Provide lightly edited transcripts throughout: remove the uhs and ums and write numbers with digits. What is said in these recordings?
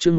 chương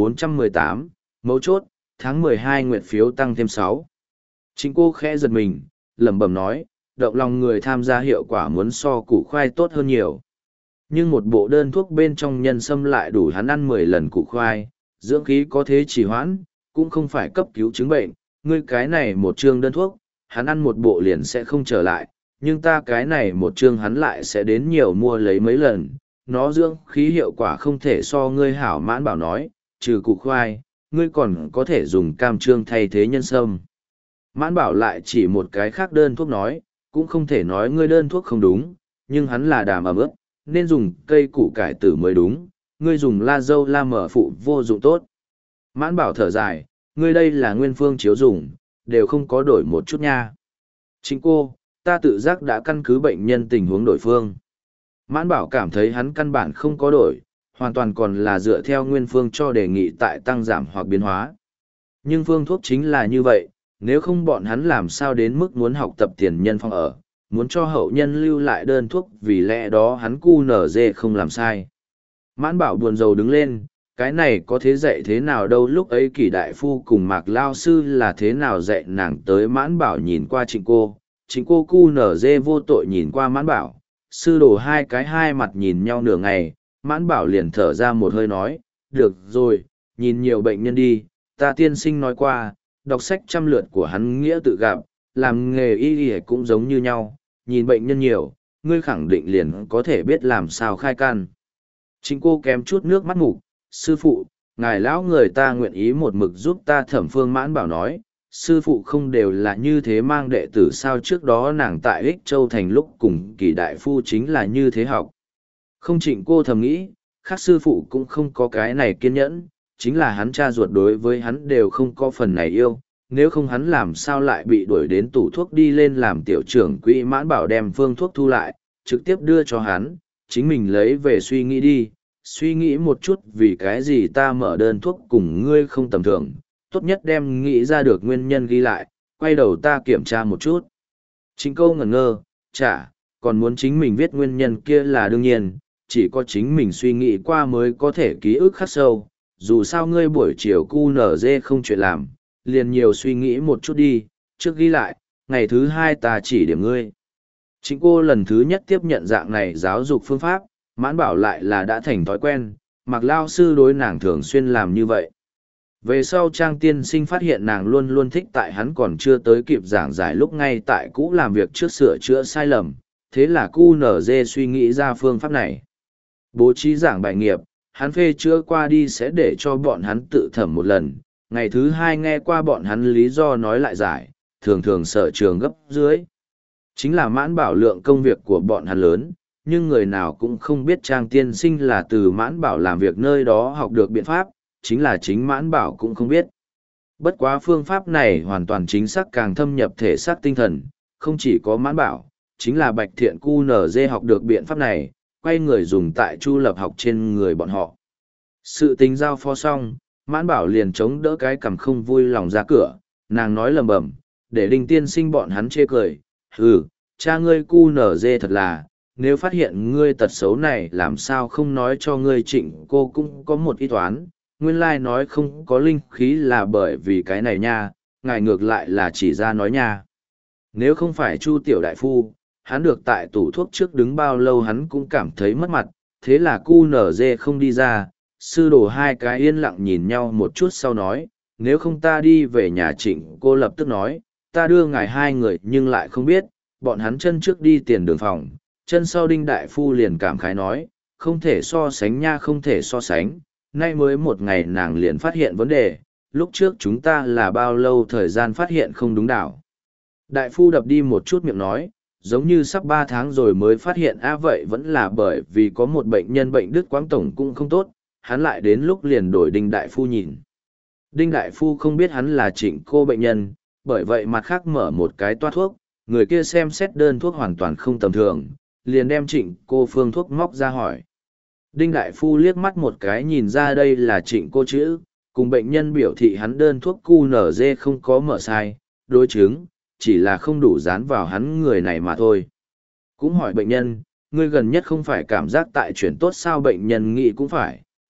1418, mấu chốt, tháng 12 nguyện phiếu tăng thêm 6. Chính cô khẽ giật mình, lẩm bẩm nói, động lòng người tham gia hiệu quả muốn so củ khoai tốt hơn nhiều. Nhưng một bộ đơn thuốc bên trong nhân sâm lại đủ hắn ăn 10 lần củ khoai, dưỡng khí có thế trì hoãn, cũng không phải cấp cứu chứng bệnh, ngươi cái này một chương đơn thuốc, hắn ăn một bộ liền sẽ không trở lại, nhưng ta cái này một chương hắn lại sẽ đến nhiều mua lấy mấy lần, nó dưỡng khí hiệu quả không thể so ngươi hảo. Mãn Bảo nói, trừ củ khoai, ngươi còn có thể dùng cam trương thay thế nhân sâm. Mãn Bảo lại chỉ một cái khác đơn thuốc nói, cũng không thể nói ngươi đơn thuốc không đúng, nhưng hắn là đàm ẩm ướt, nên dùng cây củ cải tử mới đúng, ngươi dùng la dâu la mở phụ vô dụng tốt. Mãn Bảo thở dài, ngươi đây là nguyên phương chiếu dùng, đều không có đổi một chút nha. Chính cô, ta tự giác đã căn cứ bệnh nhân tình huống đổi phương. Mãn Bảo cảm thấy hắn căn bản không có đổi, hoàn toàn còn là dựa theo nguyên phương cho đề nghị tại tăng giảm hoặc biến hóa. Nhưng phương thuốc chính là như vậy, nếu không bọn hắn làm sao đến mức muốn học tập tiền nhân phong ở, muốn cho hậu nhân lưu lại đơn thuốc, vì lẽ đó hắn cu nở dê không làm sai. Mãn Bảo buồn rầu đứng lên, cái này có thế dạy thế nào đâu, lúc ấy Kỷ đại phu cùng Mạc lao sư là thế nào dạy nàng tới. Mãn Bảo nhìn qua Trịnh cô cu nở dê vô tội nhìn qua Mãn Bảo, sư đồ hai cái hai mặt nhìn nhau nửa ngày. Mãn Bảo liền thở ra một hơi nói, được rồi, nhìn nhiều bệnh nhân đi, ta tiên sinh nói qua, đọc sách trăm lượt của hắn nghĩa tự gặp, làm nghề y y cũng giống như nhau, nhìn bệnh nhân nhiều, ngươi khẳng định liền có thể biết làm sao khai căn. Chính cô kém chút nước mắt mục, sư phụ, ngài lão người ta nguyện ý một mực giúp ta thẩm phương. Mãn Bảo nói, sư phụ không đều là như thế mang đệ tử sao, trước đó nàng tại Ích Châu Thành lúc cùng Kỷ đại phu chính là như thế học. Không. Trịnh cô thầm nghĩ, khác sư phụ cũng không có cái này kiên nhẫn, chính là hắn cha ruột đối với hắn đều không có phần này yêu, nếu không hắn làm sao lại bị đuổi đến tủ thuốc đi lên làm tiểu trưởng quỹ. Mãn Bảo đem phương thuốc thu lại, trực tiếp đưa cho hắn, chính mình lấy về suy nghĩ đi, suy nghĩ một chút vì cái gì ta mở đơn thuốc cùng ngươi không tầm thường, tốt nhất đem nghĩ ra được nguyên nhân ghi lại, quay đầu ta kiểm tra một chút. Chính câu ngẩn ngơ, chả, còn muốn chính mình viết nguyên nhân kia là đương nhiên, chỉ có chính mình suy nghĩ qua mới có thể ký ức khắc sâu, dù sao ngươi buổi chiều cu nở dê không chuyện làm, liền nhiều suy nghĩ một chút đi, trước ghi lại, ngày thứ hai ta chỉ điểm ngươi. Chính cô lần thứ nhất tiếp nhận dạng này giáo dục phương pháp, Mãn Bảo lại là đã thành thói quen, Mạc lao sư đối nàng thường xuyên làm như vậy. Về sau Trang tiên sinh phát hiện nàng luôn luôn thích tại hắn còn chưa tới kịp giảng giải lúc ngay tại cũ làm việc trước sửa chữa sai lầm, thế là cu nở dê suy nghĩ ra phương pháp này. Bố trí giảng bài nghiệp, hắn phê chữa qua đi sẽ để cho bọn hắn tự thẩm một lần, ngày thứ hai nghe qua bọn hắn lý do nói lại giải, thường thường sở trường gấp dưới. Chính là Mãn Bảo lượng công việc của bọn hắn lớn, nhưng người nào cũng không biết Trang tiên sinh là từ Mãn Bảo làm việc nơi đó học được biện pháp, chính là chính Mãn Bảo cũng không biết. Bất quá phương pháp này hoàn toàn chính xác càng thâm nhập thể xác tinh thần, không chỉ có Mãn Bảo, chính là Bạch Thiện cu nở dê học được biện pháp này, quay người dùng tại Chu Lập học trên người bọn họ. Sự tính giao phó xong, Mãn Bảo liền chống đỡ cái cằm không vui lòng ra cửa, nàng nói lầm bầm, để Đinh tiên sinh bọn hắn chê cười, cha ngươi cu nở dê thật là, nếu phát hiện ngươi tật xấu này làm sao không nói cho ngươi. Trịnh cô cũng có một ít toán, nguyên lai nói không có linh khí là bởi vì cái này nha, ngài ngược lại là chỉ ra nói nha. Nếu không phải Chu tiểu đại phu, hắn được tại tủ thuốc trước đứng bao lâu hắn cũng cảm thấy mất mặt, thế là cu nở dê không đi ra. Sư đồ hai cái yên lặng nhìn nhau một chút sau nói, nếu không ta đi về nhà. Trịnh cô lập tức nói, ta đưa ngài hai người, nhưng lại không biết, bọn hắn chân trước đi tiền đường phòng, chân sau. Đinh đại phu liền cảm khái nói, không thể so sánh nha, không thể so sánh, nay mới một ngày nàng liền phát hiện vấn đề, lúc trước chúng ta là bao lâu thời gian phát hiện không đúng đảo. Đại phu đập đi một chút miệng nói, giống như sắp 3 tháng rồi mới phát hiện. Vậy vẫn là bởi vì có một bệnh nhân bệnh đứt quãng tổng cũng không tốt, hắn lại đến lúc liền đổi Đinh đại phu nhìn. Đinh đại phu không biết hắn là Trịnh cô bệnh nhân, bởi vậy mặt khác mở một cái toa thuốc, người kia xem xét đơn thuốc hoàn toàn không tầm thường, liền đem Trịnh cô phương thuốc móc ra hỏi. Đinh đại phu liếc mắt một cái nhìn ra đây là Trịnh cô chữ, cùng bệnh nhân biểu thị hắn đơn thuốc cu nở dê không có mở sai, đối chứng, chỉ là không đủ dán vào hắn người này mà thôi. Cũng hỏi bệnh nhân, ngươi gần nhất không phải cảm giác tại chuyển tốt sao? Bệnh nhân nghĩ cũng phải,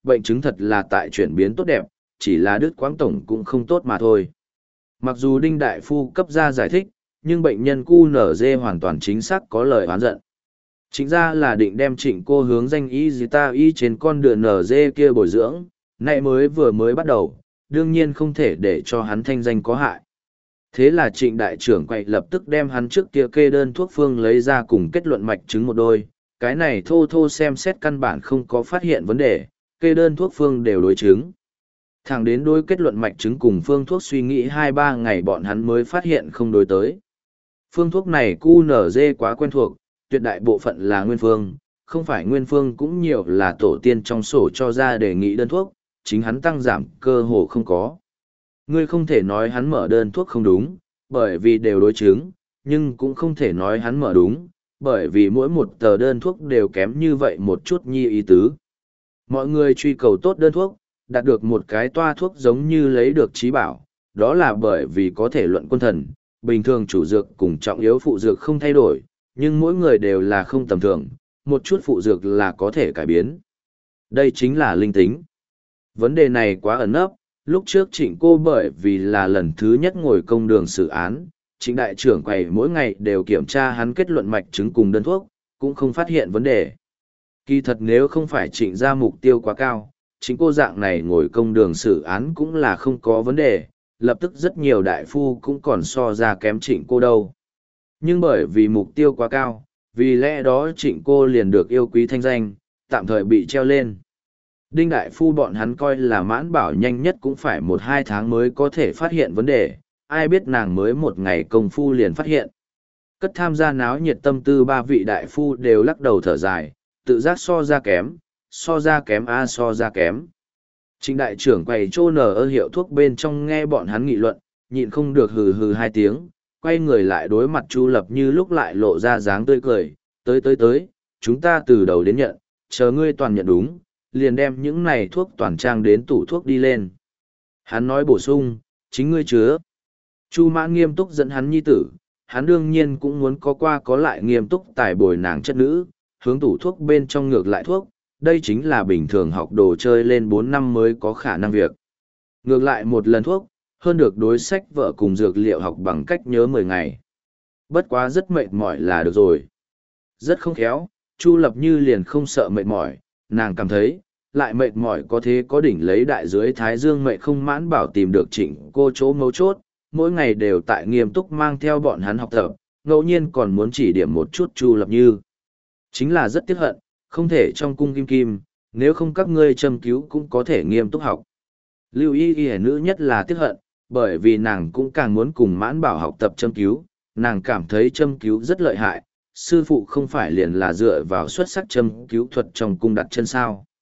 bệnh chứng thật là tại chuyển biến tốt đẹp, chỉ là đứt quãng tổng cũng không tốt mà thôi. Mặc dù Đinh Đại Phu cấp ra giải thích, nhưng bệnh nhân QNZ hoàn toàn chính xác có lời oán giận. Chính ra là định đem Trịnh cô hướng danh y ta y trên con đường NG kia bồi dưỡng, nay mới bắt đầu, đương nhiên không thể để cho hắn thanh danh có hại. Thế là Trịnh đại trưởng quay lập tức đem hắn trước kia kê đơn thuốc phương lấy ra cùng kết luận mạch chứng một đôi, cái này thô thô xem xét căn bản không có phát hiện vấn đề, kê đơn thuốc phương đều đối chứng. Thẳng đến đối kết luận mạch chứng cùng phương thuốc suy nghĩ 2-3 ngày bọn hắn mới phát hiện không đối tới. Phương thuốc này QNZ quá quen thuộc, tuyệt đại bộ phận là nguyên phương, không phải nguyên phương cũng nhiều là tổ tiên trong sổ cho ra đề nghị đơn thuốc, chính hắn tăng giảm cơ hồ không có. Ngươi không thể nói hắn mở đơn thuốc không đúng, bởi vì đều đối chứng, nhưng cũng không thể nói hắn mở đúng, bởi vì mỗi một tờ đơn thuốc đều kém như vậy một chút nhi ý tứ. Mọi người truy cầu tốt đơn thuốc, đạt được một cái toa thuốc giống như lấy được trí bảo, đó là bởi vì có thể luận quân thần, bình thường chủ dược cùng trọng yếu phụ dược không thay đổi, nhưng mỗi người đều là không tầm thường, một chút phụ dược là có thể cải biến. Đây chính là linh tính. Vấn đề này quá ẩn ấp, lúc trước Trịnh cô bởi vì là lần thứ nhất ngồi công đường xử án, Trịnh đại trưởng quầy mỗi ngày đều kiểm tra hắn kết luận mạch chứng cùng đơn thuốc, cũng không phát hiện vấn đề. Kỳ thật nếu không phải Trịnh ra mục tiêu quá cao, chính cô dạng này ngồi công đường xử án cũng là không có vấn đề, lập tức rất nhiều đại phu cũng còn so ra kém Trịnh cô đâu. Nhưng bởi vì mục tiêu quá cao, vì lẽ đó Trịnh cô liền được yêu quý thanh danh, tạm thời bị treo lên. Đinh đại phu bọn hắn coi là mãn bảo nhanh nhất cũng phải 1-2 tháng mới có thể phát hiện vấn đề, ai biết nàng mới một ngày công phu liền phát hiện. Cất tham gia náo nhiệt tâm tư 3 vị đại phu đều lắc đầu thở dài, tự giác so ra kém, so ra kém. Trịnh đại trưởng quầy trô nở ơ hiệu thuốc bên trong nghe bọn hắn nghị luận, nhịn không được hừ hừ 2 tiếng, quay người lại đối mặt Chu Lập Như lúc lại lộ ra dáng tươi cười, tới, chúng ta từ đầu đến nhận, chờ ngươi toàn nhận đúng, liền đem những này thuốc toàn trang đến tủ thuốc đi lên. Hắn nói bổ sung, chính ngươi chứa. Chu Mãn nghiêm túc dẫn hắn nhi tử, hắn đương nhiên cũng muốn có qua có lại nghiêm túc tài bồi nàng chất nữ, hướng tủ thuốc bên trong ngược lại thuốc, đây chính là bình thường học đồ chơi lên 4 năm mới có khả năng việc. Ngược lại một lần thuốc, hơn được đối sách vợ cùng dược liệu học bằng cách nhớ 10 ngày. Bất quá rất mệt mỏi là được rồi. Rất không khéo, Chu Lập Như liền không sợ mệt mỏi, nàng cảm thấy, lại mệt mỏi có thế có đỉnh lấy đại dưới thái dương mệt không mãn bảo tìm được Trịnh cô chỗ mấu chốt, mỗi ngày đều tại nghiêm túc mang theo bọn hắn học tập, ngẫu nhiên còn muốn chỉ điểm một chút Chu Lập Như. Chính là rất tiếc hận, không thể trong cung kim kim, nếu không các ngươi châm cứu cũng có thể nghiêm túc học. Lưu y nữ nhất là tiếc hận, bởi vì nàng cũng càng muốn cùng mãn bảo học tập châm cứu, nàng cảm thấy châm cứu rất lợi hại, sư phụ không phải liền là dựa vào xuất sắc châm cứu thuật trong cung đặt chân sao.